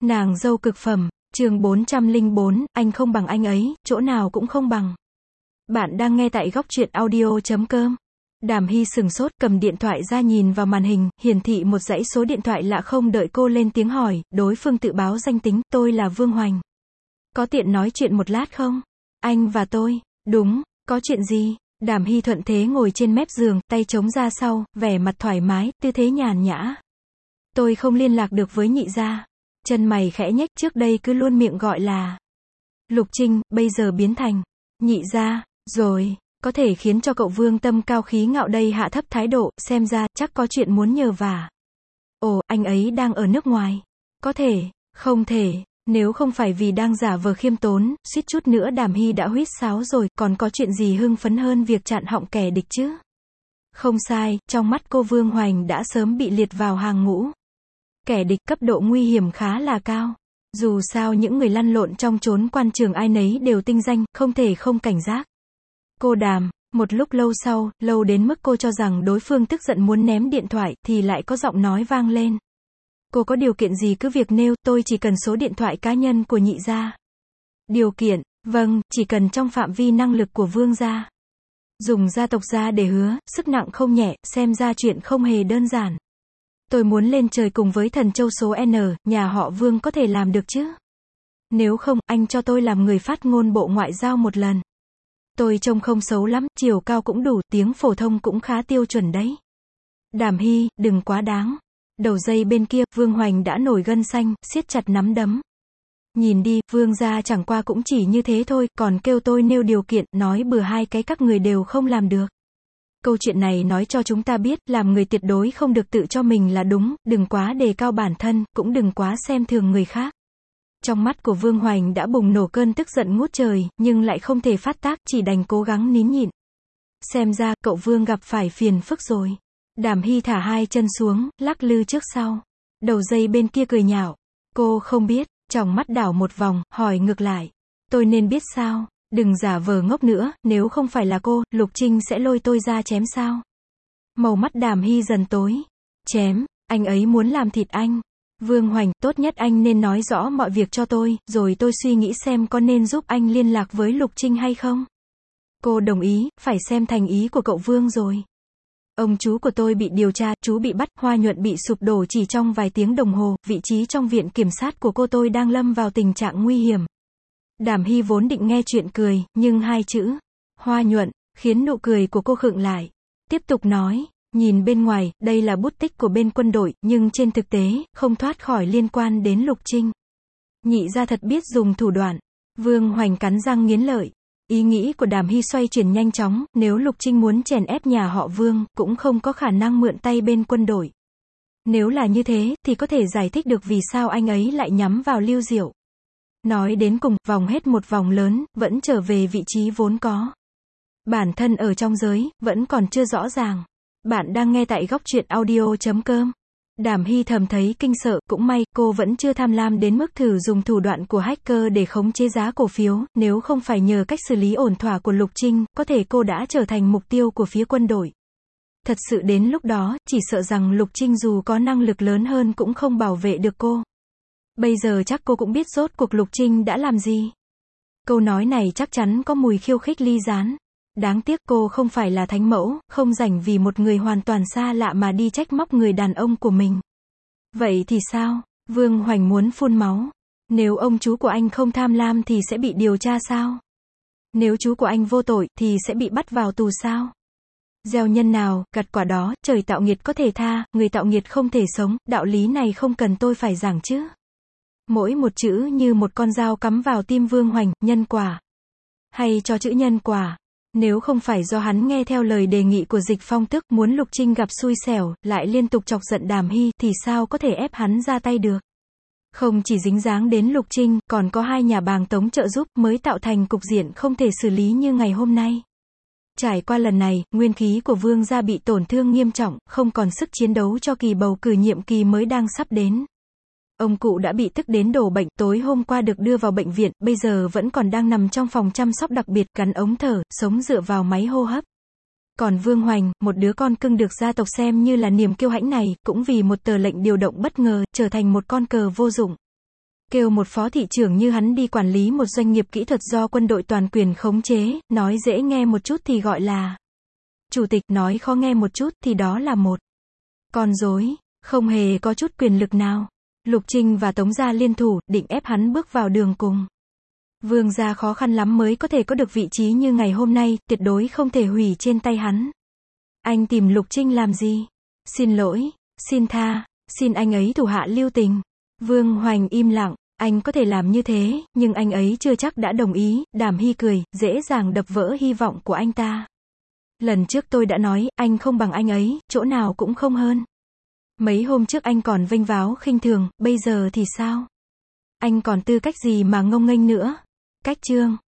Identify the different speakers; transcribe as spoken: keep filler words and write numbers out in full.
Speaker 1: Nàng dâu cực phẩm, chương bốn trăm lẻ bốn, anh không bằng anh ấy, chỗ nào cũng không bằng. Bạn đang nghe tại góc truyện audio chấm com. Đàm Hy sừng sốt, cầm điện thoại ra nhìn vào màn hình, hiển thị một dãy số điện thoại lạ. Không đợi cô lên tiếng hỏi, đối phương tự báo danh tính, tôi là Vương Hoành. Có tiện nói chuyện một lát không? Anh và tôi, đúng, có chuyện gì? Đàm Hy thuận thế ngồi trên mép giường, tay chống ra sau, vẻ mặt thoải mái, tư thế nhàn nhã. Tôi không liên lạc được với nhị gia. Chân mày khẽ nhếch, trước đây cứ luôn miệng gọi là Lục Trinh, bây giờ biến thành nhị gia, rồi, có thể khiến cho cậu Vương tâm cao khí ngạo đây hạ thấp thái độ, xem ra, chắc có chuyện muốn nhờ vả. Ồ, anh ấy đang ở nước ngoài. Có thể, không thể, nếu không phải vì đang giả vờ khiêm tốn, suýt chút nữa Đàm Hy đã huýt sáo rồi, còn có chuyện gì hưng phấn hơn việc chặn họng kẻ địch chứ? Không sai, trong mắt cô Vương Hoành đã sớm bị liệt vào hàng ngũ. Kẻ địch cấp độ nguy hiểm khá là cao. Dù sao những người lăn lộn trong chốn quan trường ai nấy đều tinh danh, không thể không cảnh giác. Cô Đàm, một lúc lâu sau, lâu đến mức cô cho rằng đối phương tức giận muốn ném điện thoại, thì lại có giọng nói vang lên. Cô có điều kiện gì cứ việc nêu, tôi chỉ cần số điện thoại cá nhân của nhị gia. Điều kiện, vâng, chỉ cần trong phạm vi năng lực của Vương gia. Dùng gia tộc gia để hứa, sức nặng không nhẹ, xem ra chuyện không hề đơn giản. Tôi muốn lên trời cùng với thần châu số N, nhà họ Vương có thể làm được chứ? Nếu không, anh cho tôi làm người phát ngôn Bộ Ngoại giao một lần. Tôi trông không xấu lắm, chiều cao cũng đủ, tiếng phổ thông cũng khá tiêu chuẩn đấy. Đàm Hy, đừng quá đáng. Đầu dây bên kia, Vương Hoành đã nổi gân xanh, siết chặt nắm đấm. Nhìn đi, Vương gia chẳng qua cũng chỉ như thế thôi, còn kêu tôi nêu điều kiện, nói bừa hai cái các người đều không làm được. Câu chuyện này nói cho chúng ta biết, làm người tuyệt đối không được tự cho mình là đúng, đừng quá đề cao bản thân, cũng đừng quá xem thường người khác. Trong mắt của Vương Hoành đã bùng nổ cơn tức giận ngút trời, nhưng lại không thể phát tác, chỉ đành cố gắng nín nhịn. Xem ra, cậu Vương gặp phải phiền phức rồi. Đàm Hy thả hai chân xuống, lắc lư trước sau. Đầu dây bên kia cười nhạo. Cô không biết, tròng mắt đảo một vòng, hỏi ngược lại. Tôi nên biết sao? Đừng giả vờ ngốc nữa, nếu không phải là cô, Lục Trinh sẽ lôi tôi ra chém sao? Màu mắt Đàm Hy dần tối. Chém, anh ấy muốn làm thịt anh. Vương Hoành, tốt nhất anh nên nói rõ mọi việc cho tôi, rồi tôi suy nghĩ xem có nên giúp anh liên lạc với Lục Trinh hay không. Cô đồng ý, phải xem thành ý của cậu Vương rồi. Ông chú của tôi bị điều tra, chú bị bắt, Hoa Nhuận bị sụp đổ chỉ trong vài tiếng đồng hồ, vị trí trong viện kiểm sát của cô tôi đang lâm vào tình trạng nguy hiểm. Đàm Hy vốn định nghe chuyện cười, nhưng hai chữ Hoa Nhuận khiến nụ cười của cô khựng lại. Tiếp tục nói, nhìn bên ngoài, đây là bút tích của bên quân đội, nhưng trên thực tế, không thoát khỏi liên quan đến Lục Trinh. Nhị gia thật biết dùng thủ đoạn. Vương Hoành cắn răng nghiến lợi. Ý nghĩ của Đàm Hy xoay chuyển nhanh chóng, nếu Lục Trinh muốn chèn ép nhà họ Vương, cũng không có khả năng mượn tay bên quân đội. Nếu là như thế, thì có thể giải thích được vì sao anh ấy lại nhắm vào Lưu Diệu. Nói đến cùng, vòng hết một vòng lớn, vẫn trở về vị trí vốn có. Bản thân ở trong giới, vẫn còn chưa rõ ràng. Bạn đang nghe tại góc truyện audio chấm com. Đàm Hy thầm thấy kinh sợ, cũng may, cô vẫn chưa tham lam đến mức thử dùng thủ đoạn của hacker để khống chế giá cổ phiếu, nếu không phải nhờ cách xử lý ổn thỏa của Lục Trinh, có thể cô đã trở thành mục tiêu của phía quân đội. Thật sự đến lúc đó, chỉ sợ rằng Lục Trinh dù có năng lực lớn hơn cũng không bảo vệ được cô. Bây giờ chắc cô cũng biết rốt cuộc Lục Trinh đã làm gì. Câu nói này chắc chắn có mùi khiêu khích ly gián. Đáng tiếc cô không phải là thánh mẫu, không rảnh vì một người hoàn toàn xa lạ mà đi trách móc người đàn ông của mình. Vậy thì sao? Vương Hoành muốn phun máu. Nếu ông chú của anh không tham lam thì sẽ bị điều tra sao? Nếu chú của anh vô tội thì sẽ bị bắt vào tù sao? Gieo nhân nào, gặt quả đó, trời tạo nghiệt có thể tha, người tạo nghiệt không thể sống, đạo lý này không cần tôi phải giảng chứ. Mỗi một chữ như một con dao cắm vào tim Vương Hoành, nhân quả. Hay cho chữ nhân quả. Nếu không phải do hắn nghe theo lời đề nghị của Dịch Phong tức muốn Lục Trinh gặp xui xẻo, lại liên tục chọc giận Đàm Hy, thì sao có thể ép hắn ra tay được. Không chỉ dính dáng đến Lục Trinh, còn có hai nhà bàng tống trợ giúp mới tạo thành cục diện không thể xử lý như ngày hôm nay. Trải qua lần này, nguyên khí của Vương gia bị tổn thương nghiêm trọng, không còn sức chiến đấu cho kỳ bầu cử nhiệm kỳ mới đang sắp đến. Ông cụ đã bị tức đến đổ bệnh, tối hôm qua được đưa vào bệnh viện, bây giờ vẫn còn đang nằm trong phòng chăm sóc đặc biệt, gắn ống thở, sống dựa vào máy hô hấp. Còn Vương Hoành, một đứa con cưng được gia tộc xem như là niềm kiêu hãnh này, cũng vì một tờ lệnh điều động bất ngờ, trở thành một con cờ vô dụng. Kêu một phó thị trưởng như hắn đi quản lý một doanh nghiệp kỹ thuật do quân đội toàn quyền khống chế, nói dễ nghe một chút thì gọi là chủ tịch, nói khó nghe một chút thì đó là một con rối, không hề có chút quyền lực nào. Lục Trinh và Tống gia liên thủ, định ép hắn bước vào đường cùng. Vương gia khó khăn lắm mới có thể có được vị trí như ngày hôm nay, tuyệt đối không thể hủy trên tay hắn. Anh tìm Lục Trinh làm gì? Xin lỗi, xin tha, xin anh ấy thủ hạ lưu tình. Vương Hoành im lặng, anh có thể làm như thế, nhưng anh ấy chưa chắc đã đồng ý. Đàm Hy cười, dễ dàng đập vỡ hy vọng của anh ta. Lần trước tôi đã nói, anh không bằng anh ấy, chỗ nào cũng không hơn. Mấy hôm trước anh còn vênh váo khinh thường, bây giờ thì sao? Anh còn tư cách gì mà ngông nghênh nữa? Cách chương